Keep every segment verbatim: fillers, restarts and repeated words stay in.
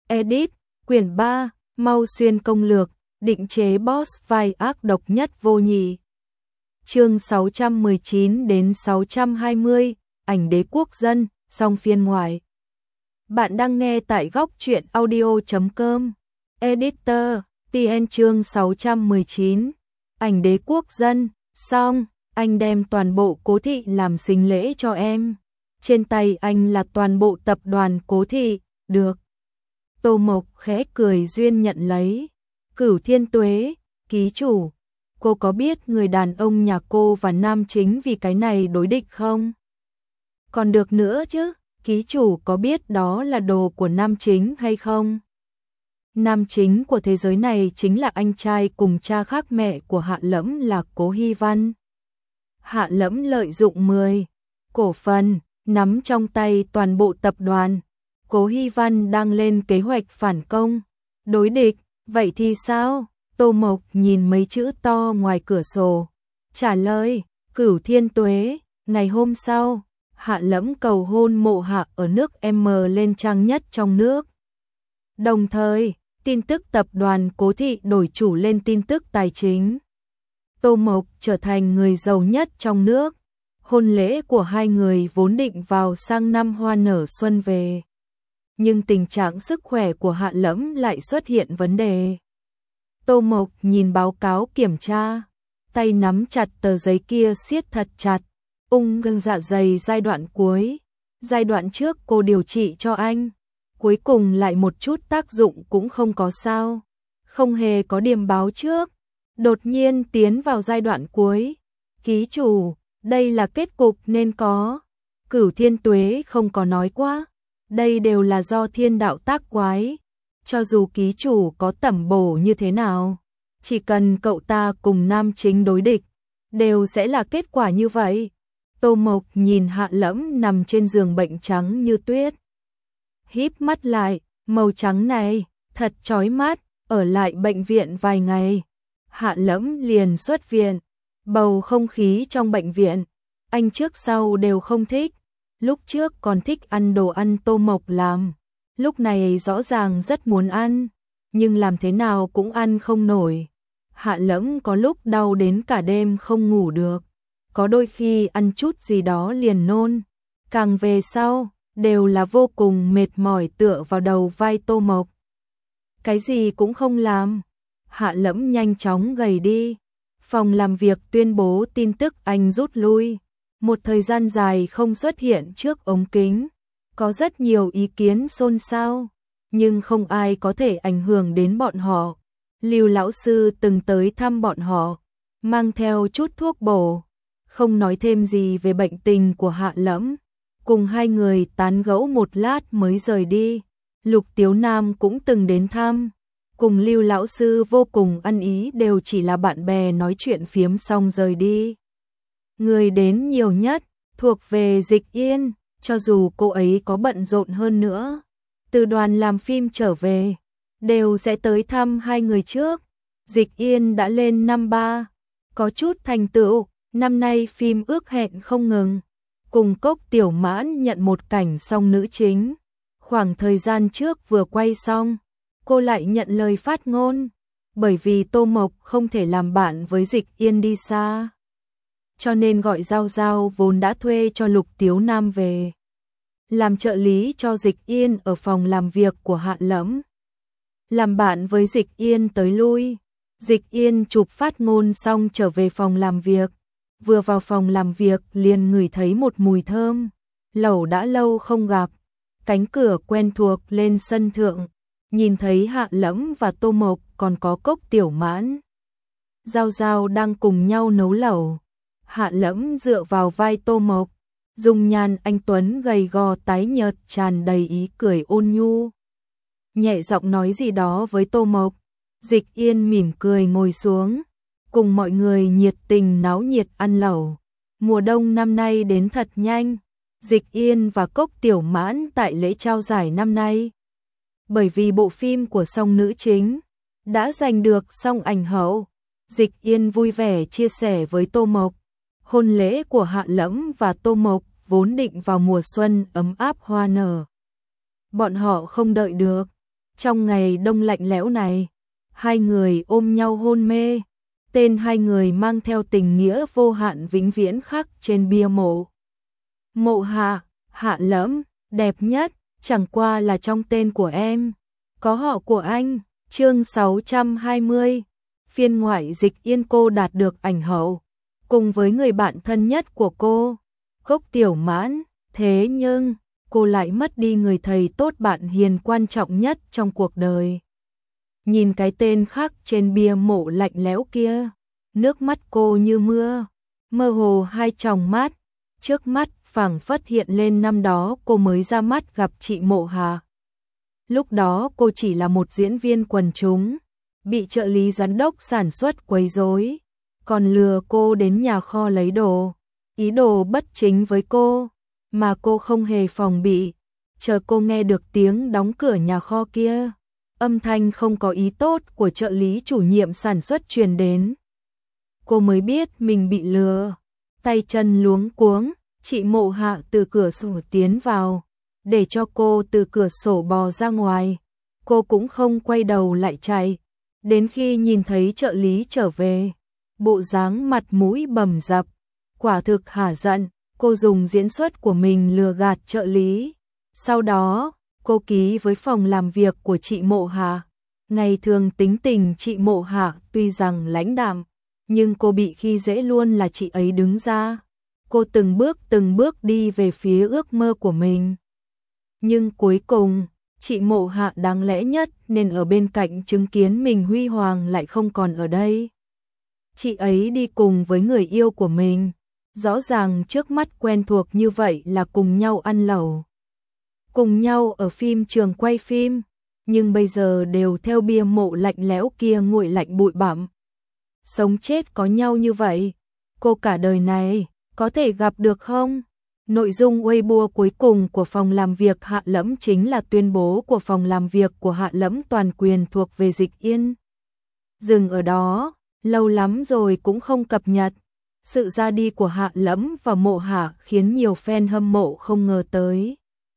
Edit, quyển ba, Mau Xuyên công lược, định chế boss vai ác độc nhất vô nhị. Chương sáu trăm mười chín đến sáu trăm hai mươi, ảnh đế quốc dân, song phiên ngoại. Bạn đang nghe tại góc truyện audio chấm com. Editor, tê en chương sáu trăm mười chín, ảnh đế quốc dân, xong, anh đem toàn bộ Cố Thị làm sinh lễ cho em. Trên tay anh là toàn bộ tập đoàn Cố Thị, được. Tô Mộc khẽ cười duyên nhận lấy. Cửu Thiên Tuế, ký chủ, cô có biết người đàn ông nhà cô và Nam Chính vì cái này đối địch không? Còn được nữa chứ, ký chủ có biết đó là đồ của Nam Chính hay không? Nam Chính của thế giới này chính là anh trai cùng cha khác mẹ của Hạ Lẫm là Cố Hy Văn. Hạ Lẫm lợi dụng mười cổ phần, nắm trong tay toàn bộ tập đoàn. Cố Hy Văn đang lên kế hoạch phản công, đối địch, vậy thì sao? Tô Mộc nhìn mấy chữ to ngoài cửa sổ, trả lời, Cửu Thiên Tuế. Ngày hôm sau, Hạ Lẫm cầu hôn Mộ Hạ ở nước M lên trang nhất trong nước. Đồng thời, tin tức tập đoàn Cố Thị đổi chủ lên tin tức tài chính. Tô Mộc trở thành người giàu nhất trong nước. Hôn lễ của hai người vốn định vào sang năm hoa nở xuân về. Nhưng tình trạng sức khỏe của Hạ Lẫm lại xuất hiện vấn đề. Tô Mộc nhìn báo cáo kiểm tra, tay nắm chặt tờ giấy kia siết thật chặt. Ung thư dạ dày giai đoạn cuối. Giai đoạn trước cô điều trị cho anh, cuối cùng lại một chút tác dụng cũng không có sao. Không hề có điểm báo trước, đột nhiên tiến vào giai đoạn cuối. Ký chủ, đây là kết cục nên có. Cửu Thiên Tuế không có nói quá. Đây đều là do thiên đạo tác quái. Cho dù ký chủ có tẩm bổ như thế nào, chỉ cần cậu ta cùng Nam Chính đối địch, đều sẽ là kết quả như vậy. Tô Mộc nhìn Hạ Lẫm nằm trên giường bệnh trắng như tuyết. Híp mắt lại, màu trắng này, thật chói mắt, ở lại bệnh viện vài ngày. Hạ Lẫm liền xuất viện, bầu không khí trong bệnh viện, anh trước sau đều không thích. Lúc trước còn thích ăn đồ ăn Tô Mộc làm, lúc này rõ ràng rất muốn ăn, nhưng làm thế nào cũng ăn không nổi. Hạ Lẫm có lúc đau đến cả đêm không ngủ được, có đôi khi ăn chút gì đó liền nôn. Càng về sau, đều là vô cùng mệt mỏi tựa vào đầu vai Tô Mộc. Cái gì cũng không làm, Hạ Lẫm nhanh chóng gầy đi. Phòng làm việc tuyên bố tin tức anh rút lui. Một thời gian dài không xuất hiện trước ống kính, có rất nhiều ý kiến xôn xao, nhưng không ai có thể ảnh hưởng đến bọn họ. Lưu lão sư từng tới thăm bọn họ, mang theo chút thuốc bổ, không nói thêm gì về bệnh tình của Hạ Lẫm, cùng hai người tán gẫu một lát mới rời đi. Lục Tiếu Nam cũng từng đến thăm, cùng Lưu lão sư vô cùng ăn ý, đều chỉ là bạn bè nói chuyện phiếm xong rời đi. Người đến nhiều nhất thuộc về Dịch Yên, cho dù cô ấy có bận rộn hơn nữa, từ đoàn làm phim trở về, đều sẽ tới thăm hai người trước. Dịch Yên đã lên năm ba, có chút thành tựu, năm nay phim ước hẹn không ngừng, cùng Cốc Tiểu Mãn nhận một cảnh song nữ chính. Khoảng thời gian trước vừa quay xong, cô lại nhận lời phát ngôn, bởi vì Tô Mộc không thể làm bạn với Dịch Yên đi xa, cho nên gọi Giao Giao vốn đã thuê cho Lục Tiếu Nam về làm trợ lý cho Dịch Yên ở phòng làm việc của Hạ Lẫm. Làm bạn với Dịch Yên tới lui. Dịch Yên chụp phát ngôn xong trở về phòng làm việc, vừa vào phòng làm việc liền ngửi thấy một mùi thơm, lẩu đã lâu không gặp. Cánh cửa quen thuộc lên sân thượng, nhìn thấy Hạ Lẫm và Tô Mộc còn có Cốc Tiểu Mãn. Giao Giao đang cùng nhau nấu lẩu. Hạ Lẫm dựa vào vai Tô Mộc, dung nhan anh tuấn gầy gò tái nhợt tràn đầy ý cười ôn nhu. Nhẹ giọng nói gì đó với Tô Mộc. Dịch Yên mỉm cười ngồi xuống, cùng mọi người nhiệt tình náo nhiệt ăn lẩu. Mùa đông năm nay đến thật nhanh. Dịch Yên và Cốc Tiểu Mãn tại lễ trao giải năm nay, bởi vì bộ phim của song nữ chính đã giành được song ảnh hậu. Dịch Yên vui vẻ chia sẻ với Tô Mộc, hôn lễ của Hạ Lẫm và Tô Mộc vốn định vào mùa xuân ấm áp hoa nở. Bọn họ không đợi được, Trong ngày đông lạnh lẽo này, hai người ôm nhau hôn mê, tên hai người mang theo tình nghĩa vô hạn vĩnh viễn khắc trên bia mộ. Mộ Hạ, Hạ Lẫm, đẹp nhất, chẳng qua là trong tên của em, có họ của anh. Chương sáu trăm hai mươi, phiên ngoại dịch Yên. Cô đạt được ảnh hậu, cùng với người bạn thân nhất của cô, Cốc Tiểu Mãn, thế nhưng cô lại mất đi người thầy tốt bạn hiền quan trọng nhất trong cuộc đời. Nhìn cái tên khắc trên bia mộ lạnh lẽo kia, nước mắt cô như mưa, mơ hồ hai tròng mắt, trước mắt phảng phất hiện lên năm đó cô mới ra mắt gặp chị Mộ Hà. Lúc đó cô chỉ là một diễn viên quần chúng, bị trợ lý giám đốc sản xuất quấy rối, còn lừa cô đến nhà kho lấy đồ, ý đồ bất chính với cô, mà cô không hề phòng bị. Chờ cô nghe được tiếng đóng cửa nhà kho kia, âm thanh không có ý tốt của trợ lý chủ nhiệm sản xuất truyền đến, cô mới biết mình bị lừa, tay chân luống cuống. Chị Mộ Hạ từ cửa sổ tiến vào, để cho cô từ cửa sổ bò ra ngoài, cô cũng không quay đầu lại chạy, đến khi nhìn thấy trợ lý trở về, bộ dáng mặt mũi bầm dập, quả thực hả giận. Cô dùng diễn xuất của mình lừa gạt trợ lý, sau đó cô ký với phòng làm việc của chị Mộ Hạ. Ngày thường tính tình chị Mộ Hạ tuy rằng lãnh đạm, nhưng cô bị khi dễ luôn là chị ấy đứng ra. Cô từng bước từng bước đi về phía ước mơ của mình. Nhưng cuối cùng, chị Mộ Hạ đáng lẽ nhất nên ở bên cạnh chứng kiến mình huy hoàng lại không còn ở đây. Chị ấy đi cùng với người yêu của mình, rõ ràng trước mắt quen thuộc như vậy là cùng nhau ăn lẩu, cùng nhau ở phim trường quay phim, nhưng bây giờ đều theo bia mộ lạnh lẽo kia nguội lạnh bụi bặm. Sống chết có nhau như vậy, cô cả đời này có thể gặp được không? Nội dung Weibo cuối cùng của phòng làm việc Hạ Lẫm chính là tuyên bố của phòng làm việc của Hạ Lẫm toàn quyền thuộc về Dịch Yên. Dừng ở đó, lâu lắm rồi cũng không cập nhật. Sự ra đi của Hạ Lẫm và Mộ Hạ khiến nhiều fan hâm mộ không ngờ tới.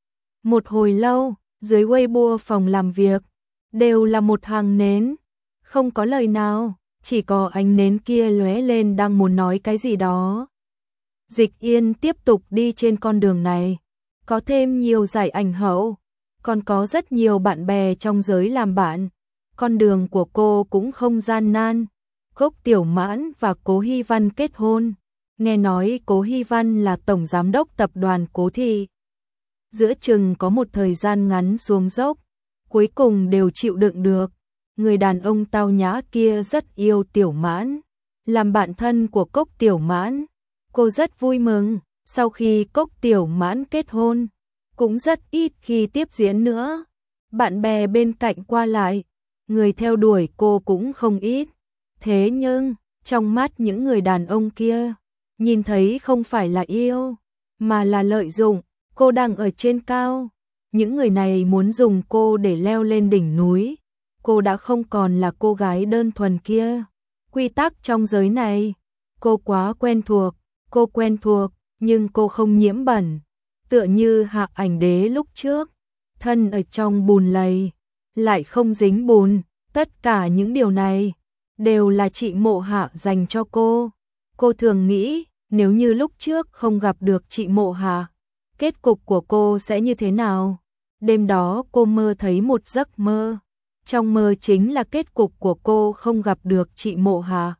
Một hồi lâu, dưới Weibo phòng làm việc, đều là một hàng nến, không có lời nào, chỉ có ánh nến kia lóe lên đang muốn nói cái gì đó. Dịch Yên tiếp tục đi trên con đường này, có thêm nhiều giải ảnh hậu, còn có rất nhiều bạn bè trong giới làm bạn. Con đường của cô cũng không gian nan. Cốc Tiểu Mãn và Cố Hy Văn kết hôn. Nghe nói Cố Hy Văn là tổng giám đốc tập đoàn Cố Thị. Giữa chừng có một thời gian ngắn xuống dốc, cuối cùng đều chịu đựng được. Người đàn ông tao nhã kia rất yêu Tiểu Mãn, làm bạn thân của Cốc Tiểu Mãn. Cô rất vui mừng, sau khi Cốc Tiểu Mãn kết hôn, cũng rất ít khi tiếp diễn nữa. Bạn bè bên cạnh qua lại, người theo đuổi cô cũng không ít. Thế nhưng, trong mắt những người đàn ông kia, nhìn thấy không phải là yêu, mà là lợi dụng. Cô đang ở trên cao, những người này muốn dùng cô để leo lên đỉnh núi. Cô đã không còn là cô gái đơn thuần kia. Quy tắc trong giới này, cô quá quen thuộc. Cô quen thuộc, nhưng cô không nhiễm bẩn. Tựa như Hạ Ảnh Đế lúc trước, thân ở trong bùn lầy, lại không dính bùn. Tất cả những điều này đều là chị Mộ Hạ dành cho cô. Cô thường nghĩ, nếu như lúc trước không gặp được chị Mộ Hạ, kết cục của cô sẽ như thế nào? Đêm đó cô mơ thấy một giấc mơ. Trong mơ chính là kết cục của cô không gặp được chị Mộ Hạ.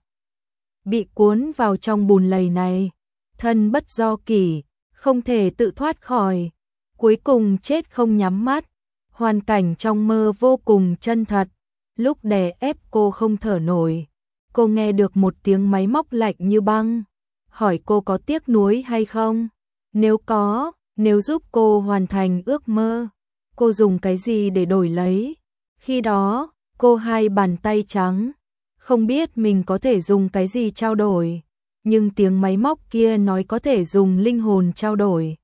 Bị cuốn vào trong bùn lầy này, thân bất do kỷ, không thể tự thoát khỏi. Cuối cùng chết không nhắm mắt. Hoàn cảnh trong mơ vô cùng chân thật. Lúc đè ép cô không thở nổi, cô nghe được một tiếng máy móc lạnh như băng. Hỏi cô có tiếc nuối hay không? Nếu có, nếu giúp cô hoàn thành ước mơ, cô dùng cái gì để đổi lấy? Khi đó, cô hai bàn tay trắng, không biết mình có thể dùng cái gì trao đổi, nhưng tiếng máy móc kia nói có thể dùng linh hồn trao đổi.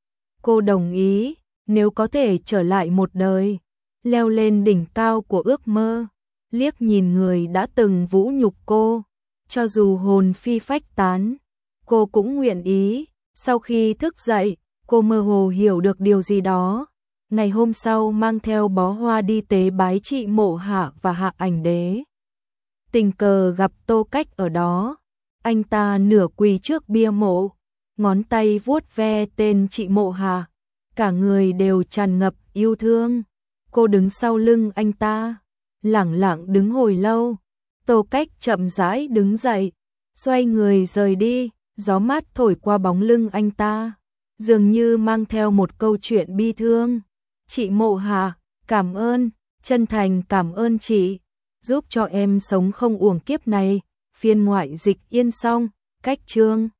Cô đồng ý, nếu có thể trở lại một đời, leo lên đỉnh cao của ước mơ, liếc nhìn người đã từng vũ nhục cô, cho dù hồn phi phách tán, cô cũng nguyện ý. Sau khi thức dậy, cô mơ hồ hiểu được điều gì đó, Ngày hôm sau mang theo bó hoa đi tế bái chị Mộ Hạ và Hạ Ảnh Đế. Tình cờ gặp Tô Cách ở đó, anh ta nửa quỳ trước bia mộ, ngón tay vuốt ve tên chị Mộ Hạ, cả người đều tràn ngập yêu thương. Cô đứng sau lưng anh ta, lẳng lặng đứng hồi lâu. Tô Cách chậm rãi đứng dậy, xoay người rời đi, gió mát thổi qua bóng lưng anh ta, dường như mang theo một câu chuyện bi thương. Chị Mộ Hạ, cảm ơn, chân thành cảm ơn chị, giúp cho em sống không uổng kiếp này. Phiên ngoại dịch yên xong, cách chương